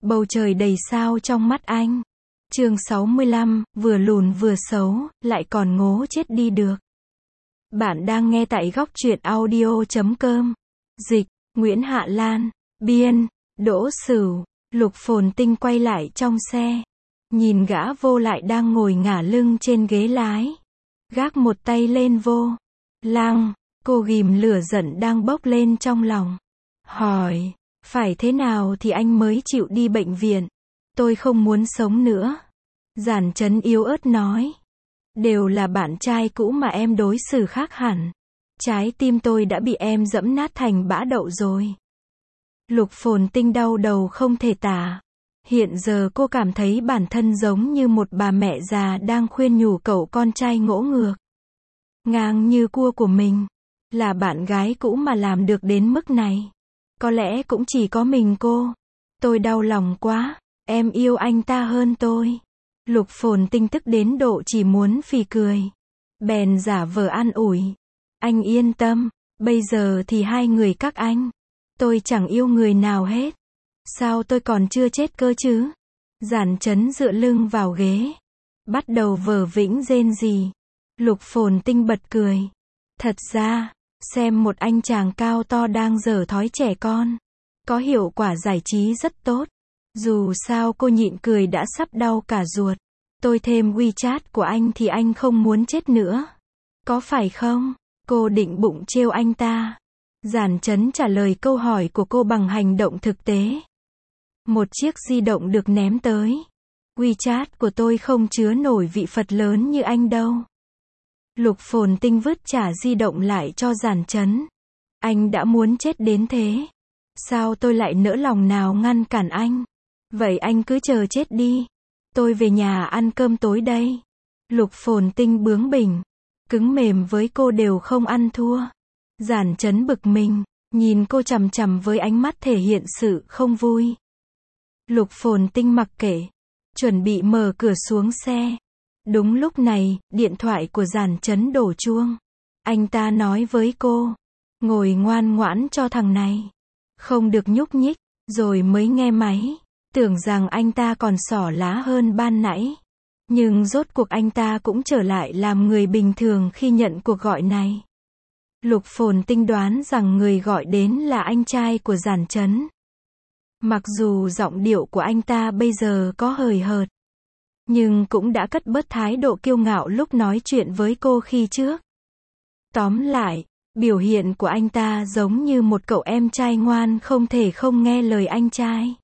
Bầu trời đầy sao trong mắt anh. Chương 65, vừa lùn vừa xấu, lại còn ngố chết đi được. Bạn đang nghe tại góc truyện audio.com. Dịch, Nguyễn Hạ Lan. Biên, Đỗ Sửu. Lục Phồn Tinh quay lại trong xe. Nhìn gã vô lại đang ngồi ngả lưng trên ghế lái. Gác một tay lên vô lăng, cô ghìm lửa giận đang bốc lên trong lòng. Hỏi, phải thế nào thì anh mới chịu đi bệnh viện? Tôi không muốn sống nữa. Giản Chấn yếu ớt nói. Đều là bạn trai cũ mà em đối xử khác hẳn. Trái tim tôi đã bị em dẫm nát thành bã đậu rồi. Lục Phồn Tinh đau đầu không thể tả. Hiện giờ cô cảm thấy bản thân giống như một bà mẹ già đang khuyên nhủ cậu con trai ngỗ ngược, ngang như cua của mình. Là bạn gái cũ mà làm được đến mức này. Có lẽ cũng chỉ có mình cô. Tôi đau lòng quá. Em yêu anh ta hơn tôi. Lục Phồn Tinh tức đến độ chỉ muốn phì cười. Bèn giả vờ an ủi. Anh yên tâm. Bây giờ thì hai người các anh. Tôi chẳng yêu người nào hết. Sao tôi còn chưa chết cơ chứ? Giản Chấn dựa lưng vào ghế. Bắt đầu vờ vĩnh rên rỉ. Lục Phồn Tinh bật cười. Thật ra, xem một anh chàng cao to đang giở thói trẻ con. Có hiệu quả giải trí rất tốt. Dù sao cô nhịn cười đã sắp đau cả ruột. Tôi thêm WeChat của anh thì anh không muốn chết nữa. Có phải không? Cô định bụng trêu anh ta. Giản Chấn trả lời câu hỏi của cô bằng hành động thực tế. Một chiếc di động được ném tới. WeChat của tôi không chứa nổi vị Phật lớn như anh đâu. Lục Phồn Tinh vứt trả di động lại cho Giản Chấn. Anh đã muốn chết đến thế. Sao tôi lại nỡ lòng nào ngăn cản anh? Vậy anh cứ chờ chết đi. Tôi về nhà ăn cơm tối đây. Lục Phồn Tinh bướng bỉnh. Cứng mềm với cô đều không ăn thua. Giản Chấn bực mình, nhìn cô chằm chằm với ánh mắt thể hiện sự không vui. Lục Phồn Tinh mặc kệ, chuẩn bị mở cửa xuống xe. Đúng lúc này, điện thoại của Giản Chấn đổ chuông. Anh ta nói với cô, ngồi ngoan ngoãn cho thằng này. Không được nhúc nhích, rồi mới nghe máy. Tưởng rằng anh ta còn xỏ lá hơn ban nãy. Nhưng rốt cuộc anh ta cũng trở lại làm người bình thường khi nhận cuộc gọi này. Lục Phồn Tinh đoán rằng người gọi đến là anh trai của Giản Chấn. Mặc dù giọng điệu của anh ta bây giờ có hời hợt, nhưng cũng đã cất bớt thái độ kiêu ngạo lúc nói chuyện với cô khi trước. Tóm lại, biểu hiện của anh ta giống như một cậu em trai ngoan không thể không nghe lời anh trai.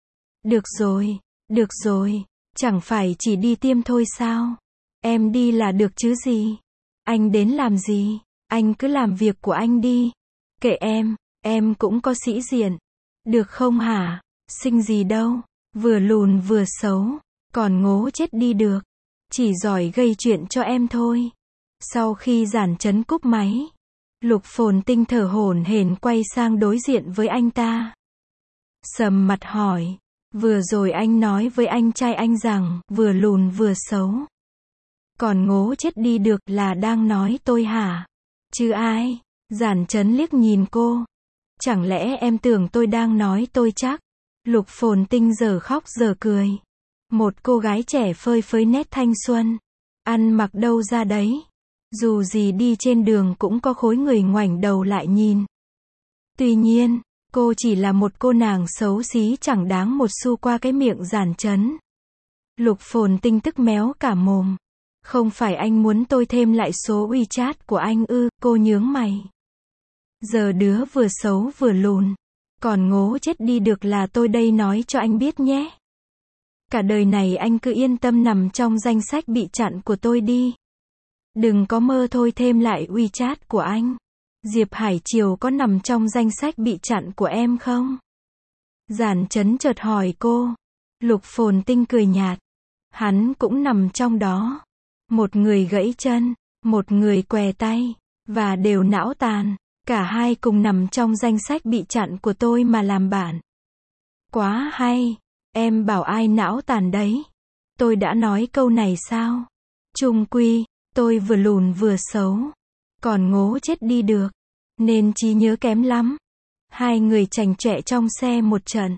Được rồi, chẳng phải chỉ đi tiêm thôi sao? Em đi là được chứ gì? Anh đến làm gì? Anh cứ làm việc của anh đi. Kệ em cũng có sĩ diện. Được không hả? Xinh gì đâu, vừa lùn vừa xấu, còn ngố chết đi được. Chỉ giỏi gây chuyện cho em thôi. Sau khi Giản Chấn cúp máy, Lục Phồn Tinh thở hổn hển quay sang đối diện với anh ta. Sầm mặt hỏi, vừa rồi anh nói với anh trai anh rằng, vừa lùn vừa xấu, còn ngố chết đi được là đang nói tôi hả? Chứ ai? Giản Chấn liếc nhìn cô. Chẳng lẽ em tưởng tôi đang nói tôi chắc? Lục Phồn Tinh giờ khóc giờ cười. Một cô gái trẻ phơi phới nét thanh xuân. Ăn mặc đâu ra đấy. Dù gì đi trên đường cũng có khối người ngoảnh đầu lại nhìn. Tuy nhiên, cô chỉ là một cô nàng xấu xí chẳng đáng một xu qua cái miệng Giản Chấn. Lục Phồn Tinh tức méo cả mồm. Không phải anh muốn tôi thêm lại số WeChat của anh ư? Cô nhướng mày. Giờ đứa vừa xấu vừa lùn, còn ngố chết đi được là tôi đây nói cho anh biết nhé. Cả đời này anh cứ yên tâm nằm trong danh sách bị chặn của tôi đi. Đừng có mơ thôi thêm lại WeChat của anh. Diệp Hải Triều có nằm trong danh sách bị chặn của em không? Giản Chấn chợt hỏi cô. Lục Phồn Tinh cười nhạt. Hắn cũng nằm trong đó. Một người gãy chân, một người què tay, và đều não tàn. Cả hai cùng nằm trong danh sách bị chặn của tôi mà làm bạn. Quá hay. Em bảo ai não tàn đấy? Tôi đã nói câu này sao? Chung quy, tôi vừa lùn vừa xấu, còn ngố chết đi được, nên trí nhớ kém lắm. Hai người chành chọe trong xe một trận.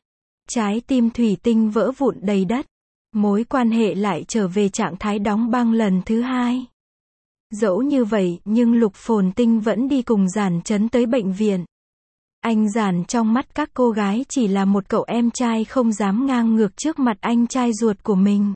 Trái tim thủy tinh vỡ vụn đầy đất. Mối quan hệ lại trở về trạng thái đóng băng lần thứ hai. Dẫu như vậy, nhưng Lục Phồn Tinh vẫn đi cùng Giản Chấn tới bệnh viện. Anh Giản trong mắt các cô gái chỉ là một cậu em trai không dám ngang ngược trước mặt anh trai ruột của mình.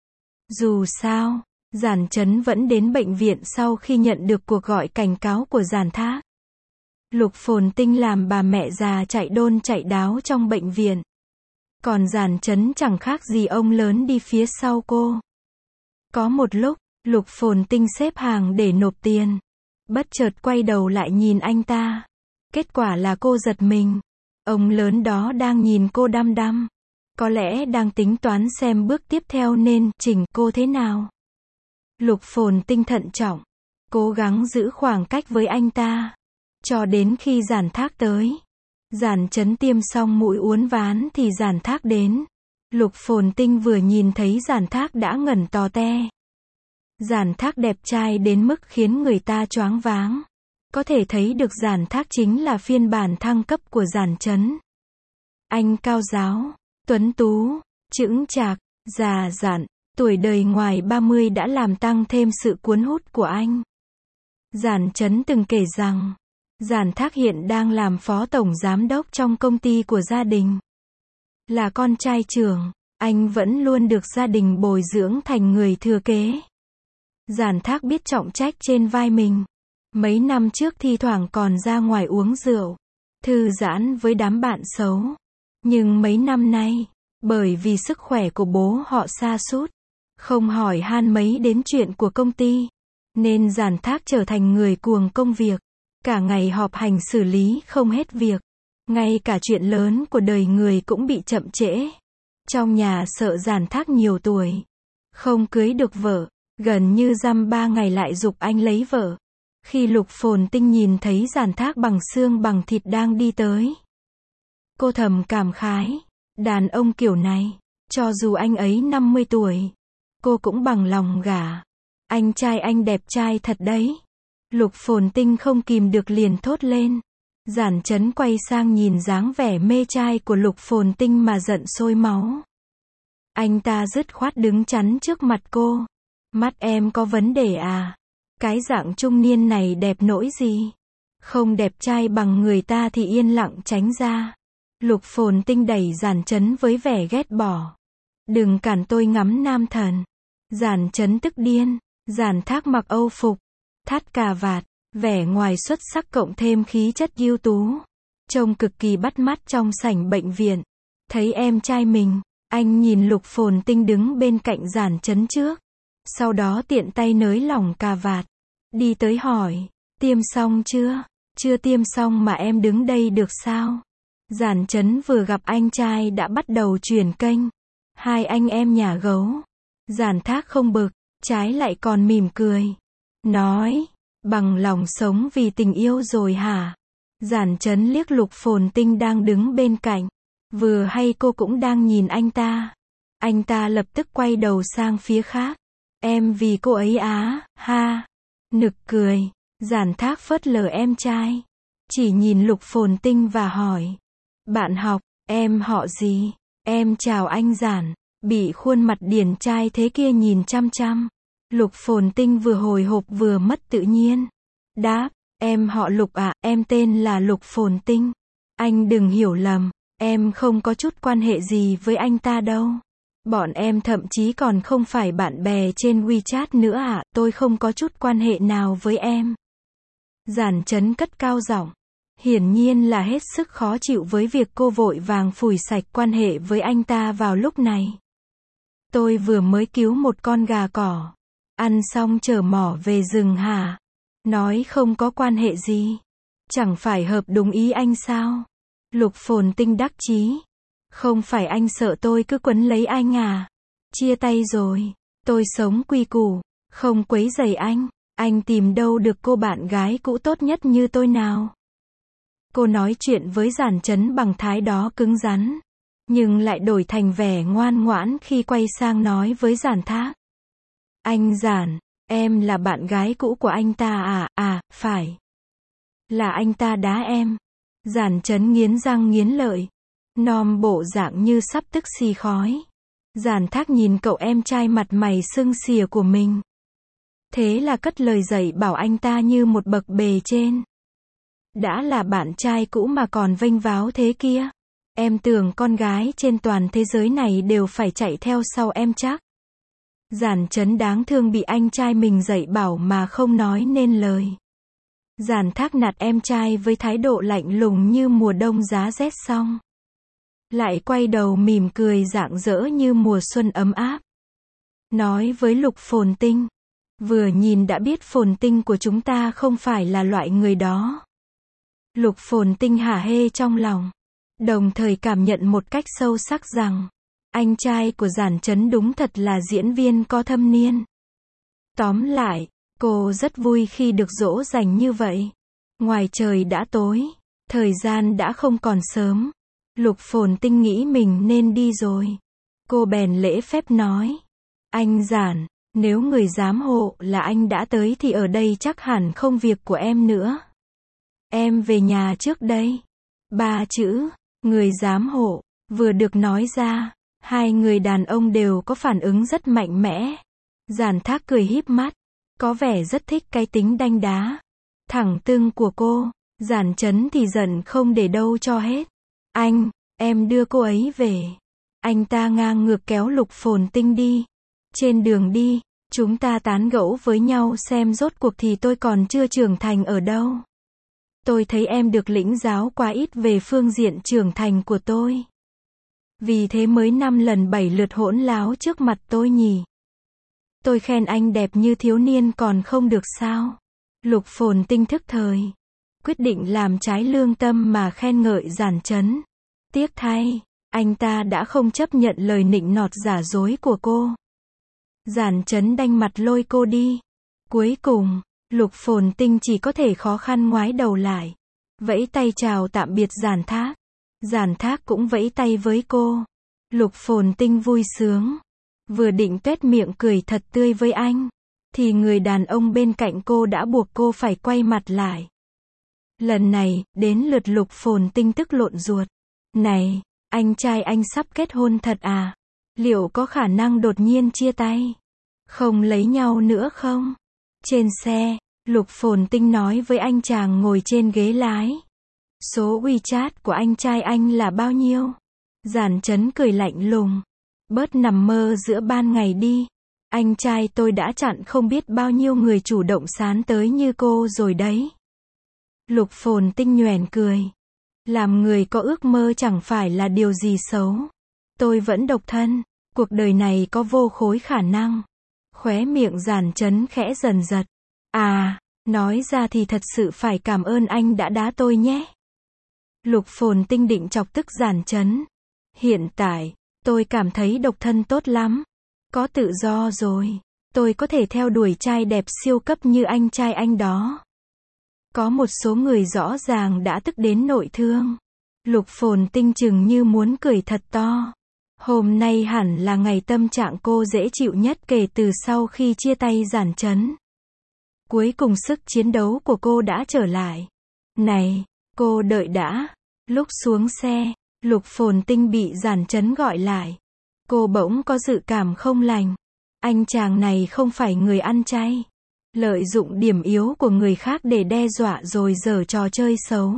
Dù sao, Giản Chấn vẫn đến bệnh viện sau khi nhận được cuộc gọi cảnh cáo của Giản Thác. Lục Phồn Tinh làm bà mẹ già chạy đôn chạy đáo trong bệnh viện. Còn Giản Chấn chẳng khác gì ông lớn đi phía sau cô. Có một lúc, Lục Phồn Tinh xếp hàng để nộp tiền. Bất chợt quay đầu lại nhìn anh ta. Kết quả là cô giật mình. Ông lớn đó đang nhìn cô đăm đăm. Có lẽ đang tính toán xem bước tiếp theo nên chỉnh cô thế nào. Lục Phồn Tinh thận trọng. Cố gắng giữ khoảng cách với anh ta. Cho đến khi Giản Thác tới. Giản Chấn tiêm xong mũi uốn ván thì Giản Thác đến. Lục Phồn Tinh vừa nhìn thấy Giản Thác đã ngẩn tò te. Giản Thác đẹp trai đến mức khiến người ta choáng váng. Có thể thấy được Giản Thác chính là phiên bản thăng cấp của Giản Chấn. Anh cao ráo, tuấn tú, chững chạc, già dặn, tuổi đời ngoài 30 đã làm tăng thêm sự cuốn hút của anh. Giản Chấn từng kể rằng, Giản Thác hiện đang làm phó tổng giám đốc trong công ty của gia đình. Là con trai trưởng, anh vẫn luôn được gia đình bồi dưỡng thành người thừa kế. Giản Thác biết trọng trách trên vai mình. Mấy năm trước thi thoảng còn ra ngoài uống rượu, thư giãn với đám bạn xấu. Nhưng mấy năm nay, bởi vì sức khỏe của bố họ sa sút, không hỏi han mấy đến chuyện của công ty, nên Giản Thác trở thành người cuồng công việc. Cả ngày họp hành xử lý không hết việc. Ngay cả chuyện lớn của đời người cũng bị chậm trễ. Trong nhà sợ Giản Thác nhiều tuổi, không cưới được vợ, gần như dăm 3 ngày lại giục anh lấy vợ. Khi Lục Phồn Tinh nhìn thấy Giản Thác bằng xương bằng thịt đang đi tới, cô thầm cảm khái, đàn ông kiểu này, cho dù anh ấy 50 tuổi, cô cũng bằng lòng gả. Anh trai anh đẹp trai thật đấy. Lục Phồn Tinh không kìm được liền thốt lên. Giản Chấn quay sang nhìn dáng vẻ mê trai của Lục Phồn Tinh mà giận sôi máu. Anh ta dứt khoát đứng chắn trước mặt cô. Mắt em có vấn đề à? Cái dạng trung niên này đẹp nỗi gì? Không đẹp trai bằng người ta thì yên lặng tránh ra. Lục Phồn Tinh đẩy Giản Chấn với vẻ ghét bỏ. Đừng cản tôi ngắm nam thần. Giản Chấn tức điên. Giản Thác mặc âu phục, thắt cà vạt, vẻ ngoài xuất sắc cộng thêm khí chất ưu tú, trông cực kỳ bắt mắt trong sảnh bệnh viện. Thấy em trai mình, anh nhìn Lục Phồn Tinh đứng bên cạnh Giản Chấn trước, sau đó tiện tay nới lỏng cà vạt, đi tới hỏi, tiêm xong chưa? Chưa tiêm xong mà em đứng đây được sao? Giản Chấn vừa gặp anh trai đã bắt đầu chuyển kênh. Hai anh em nhà gấu. Giản Thác không bực, trái lại còn mỉm cười. Nói, bằng lòng sống vì tình yêu rồi hả? Giản Chấn liếc Lục Phồn Tinh đang đứng bên cạnh. Vừa hay cô cũng đang nhìn anh ta. Anh ta lập tức quay đầu sang phía khác. Em vì cô ấy á, ha. Nực cười. Giản Thác phớt lờ em trai. Chỉ nhìn Lục Phồn Tinh và hỏi. Bạn học, em họ gì? Em chào anh Giản. Bị khuôn mặt điển trai thế kia nhìn chăm chăm. Lục Phồn Tinh vừa hồi hộp vừa mất tự nhiên. Đáp, em họ Lục ạ, em tên là Lục Phồn Tinh. Anh đừng hiểu lầm, em không có chút quan hệ gì với anh ta đâu. Bọn em thậm chí còn không phải bạn bè trên WeChat nữa ạ, tôi không có chút quan hệ nào với em. Giản Chấn cất cao giọng. Hiển nhiên là hết sức khó chịu với việc cô vội vàng phủi sạch quan hệ với anh ta vào lúc này. Tôi vừa mới cứu một con gà cỏ. Ăn xong chở mỏ về rừng hả? Nói không có quan hệ gì. Chẳng phải hợp đúng ý anh sao? Lục Phồn Tinh đắc chí. Không phải anh sợ tôi cứ quấn lấy anh à? Chia tay rồi. Tôi sống quy củ. Không quấy rầy anh. Anh tìm đâu được cô bạn gái cũ tốt nhất như tôi nào? Cô nói chuyện với Giản Chấn bằng thái đó cứng rắn. Nhưng lại đổi thành vẻ ngoan ngoãn khi quay sang nói với Giản Thác. Anh Giản, em là bạn gái cũ của anh ta à? À, phải. Là anh ta đá em. Giản Chấn nghiến răng nghiến lợi. nom bộ dạng như sắp tức xì khói. Giản Thác nhìn cậu em trai mặt mày sưng xìa của mình. Thế là cất lời dạy bảo anh ta như một bậc bề trên. Đã là bạn trai cũ mà còn vênh váo thế kia. Em tưởng con gái trên toàn thế giới này đều phải chạy theo sau em chắc. Giản Chấn đáng thương bị anh trai mình dạy bảo mà không nói nên lời. Giản Thác nạt em trai với thái độ lạnh lùng như mùa đông giá rét xong. Lại quay đầu mỉm cười rạng rỡ như mùa xuân ấm áp. Nói với Lục Phồn Tinh. Vừa nhìn đã biết Phồn Tinh của chúng ta không phải là loại người đó. Lục Phồn Tinh hả hê trong lòng. Đồng thời cảm nhận một cách sâu sắc rằng, anh trai của Giản Chấn đúng thật là diễn viên có thâm niên. Tóm lại, cô rất vui khi được dỗ dành như vậy. Ngoài trời đã tối, thời gian đã không còn sớm. Lục Phồn Tinh nghĩ mình nên đi rồi. Cô bèn lễ phép nói. Anh Giản, nếu người giám hộ là anh đã tới thì ở đây chắc hẳn không việc của em nữa. Em về nhà trước đây. 3 chữ, người giám hộ, vừa được nói ra, hai người đàn ông đều có phản ứng rất mạnh mẽ. Giản Thác cười híp mắt, có vẻ rất thích cái tính đanh đá, thẳng tưng của cô. Giản Chấn thì giận không để đâu cho hết. Anh, em đưa cô ấy về. Anh ta ngang ngược kéo Lục Phồn Tinh đi. Trên đường đi, chúng ta tán gẫu với nhau xem rốt cuộc thì tôi còn chưa trưởng thành ở đâu. Tôi thấy em được lĩnh giáo quá ít về phương diện trưởng thành của tôi. Vì thế mới 5 lần 7 lượt hỗn láo trước mặt tôi nhỉ. Tôi khen anh đẹp như thiếu niên còn không được sao? Lục Phồn Tinh thức thời. Quyết định làm trái lương tâm mà khen ngợi Giản Chấn. Tiếc thay, anh ta đã không chấp nhận lời nịnh nọt giả dối của cô. Giản Chấn đanh mặt lôi cô đi. Cuối cùng, Lục Phồn Tinh chỉ có thể khó khăn ngoái đầu lại. Vẫy tay chào tạm biệt Giản Thác. Giản Thác cũng vẫy tay với cô. Lục Phồn Tinh vui sướng. Vừa định tuét miệng cười thật tươi với anh. Thì người đàn ông bên cạnh cô đã buộc cô phải quay mặt lại. Lần này, đến lượt Lục Phồn Tinh tức lộn ruột. Này, anh trai anh sắp kết hôn thật à? Liệu có khả năng đột nhiên chia tay? Không lấy nhau nữa không? Trên xe, Lục Phồn Tinh nói với anh chàng ngồi trên ghế lái. Số WeChat của anh trai anh là bao nhiêu? Giản Chấn cười lạnh lùng. Bớt nằm mơ giữa ban ngày đi. Anh trai tôi đã chặn không biết bao nhiêu người chủ động sán tới như cô rồi đấy. Lục Phồn Tinh nhoẻn cười. Làm người có ước mơ chẳng phải là điều gì xấu. Tôi vẫn độc thân. Cuộc đời này có vô khối khả năng. Khóe miệng Giản Chấn khẽ dần giật. À, nói ra thì thật sự phải cảm ơn anh đã đá tôi nhé. Lục Phồn Tinh định chọc tức Giản Chấn. Hiện tại, tôi cảm thấy độc thân tốt lắm. Có tự do rồi. Tôi có thể theo đuổi trai đẹp siêu cấp như anh trai anh đó. Có một số người rõ ràng đã tức đến nội thương. Lục Phồn Tinh chừng như muốn cười thật to. Hôm nay hẳn là ngày tâm trạng cô dễ chịu nhất kể từ sau khi chia tay Giản Chấn. Cuối cùng sức chiến đấu của cô đã trở lại. Này, cô đợi đã. Lúc xuống xe, Lục Phồn Tinh bị Giản Chấn gọi lại. Cô bỗng có dự cảm không lành. Anh chàng này không phải người ăn chay. Lợi dụng điểm yếu của người khác để đe dọa rồi giở trò chơi xấu.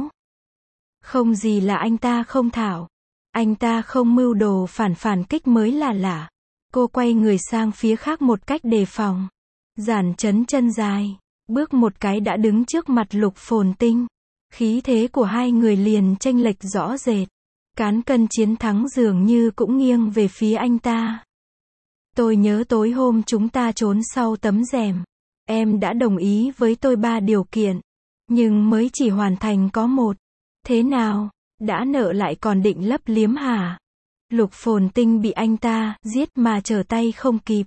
Không gì là anh ta không thảo. Anh ta không mưu đồ phản kích mới là lạ. Cô quay người sang phía khác một cách đề phòng. Giản Chấn chân dài, bước một cái đã đứng trước mặt Lục Phồn Tinh. Khí thế của hai người liền chênh lệch rõ rệt. Cán cân chiến thắng dường như cũng nghiêng về phía anh ta. Tôi nhớ tối hôm chúng ta trốn sau tấm rèm. Em đã đồng ý với tôi 3 điều kiện. Nhưng mới chỉ hoàn thành có 1. Thế nào? Đã nợ lại còn định lấp liếm hả? Lục Phồn Tinh bị anh ta giết mà trở tay không kịp.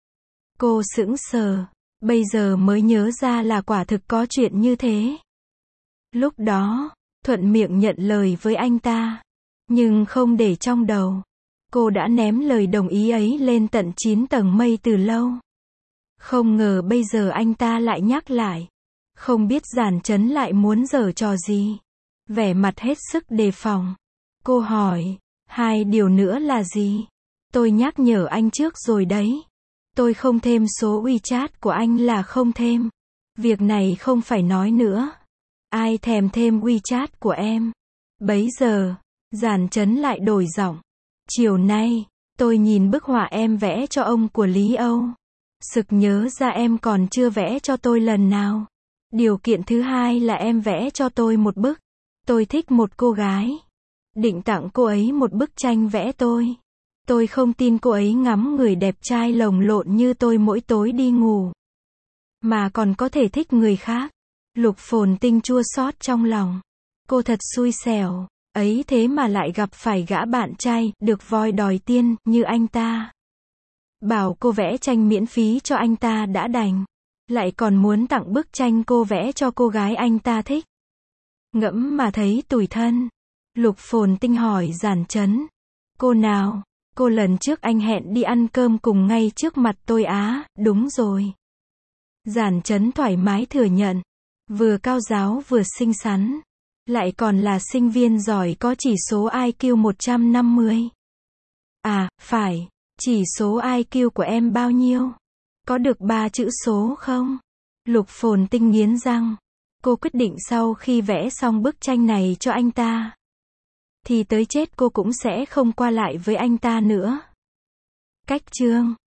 Cô sững sờ. Bây giờ mới nhớ ra là quả thực có chuyện như thế. Lúc đó, thuận miệng nhận lời với anh ta. Nhưng không để trong đầu. Cô đã ném lời đồng ý ấy lên tận 9 tầng mây từ lâu. Không ngờ bây giờ anh ta lại nhắc lại. Không biết Giản Chấn lại muốn giở trò gì. Vẻ mặt hết sức đề phòng. Cô hỏi, Hai điều nữa là gì? Tôi nhắc nhở anh trước rồi đấy. Tôi không thêm số WeChat của anh là không thêm. Việc này không phải nói nữa. Ai thèm thêm WeChat của em? Bấy giờ, Giản Chấn lại đổi giọng. Chiều nay, tôi nhìn bức họa em vẽ cho ông của Lý Âu. Sực nhớ ra em còn chưa vẽ cho tôi lần nào. Điều kiện thứ hai là em vẽ cho tôi một bức. Tôi thích một cô gái. Định tặng cô ấy một bức tranh vẽ tôi. Tôi không tin cô ấy ngắm người đẹp trai lồng lộn như tôi mỗi tối đi ngủ. Mà còn có thể thích người khác. Lục Phồn Tinh chua xót trong lòng. Cô thật xui xẻo. Ấy thế mà lại gặp phải gã bạn trai, được voi đòi tiên, như anh ta. Bảo cô vẽ tranh miễn phí cho anh ta đã đành. Lại còn muốn tặng bức tranh cô vẽ cho cô gái anh ta thích. Ngẫm mà thấy tủi thân. Lục Phồn Tinh hỏi Giản Chấn. Cô nào? Cô lần trước anh hẹn đi ăn cơm cùng ngay trước mặt tôi á, đúng rồi. Giản Chấn thoải mái thừa nhận. Vừa cao giáo vừa xinh xắn. Lại còn là sinh viên giỏi có chỉ số IQ 150. À, phải. Chỉ số IQ của em bao nhiêu? Có được 3 chữ số không? Lục Phồn Tinh nghiến răng. Cô quyết định sau khi vẽ xong bức tranh này cho anh ta, thì tới chết cô cũng sẽ không qua lại với anh ta nữa. Cách chương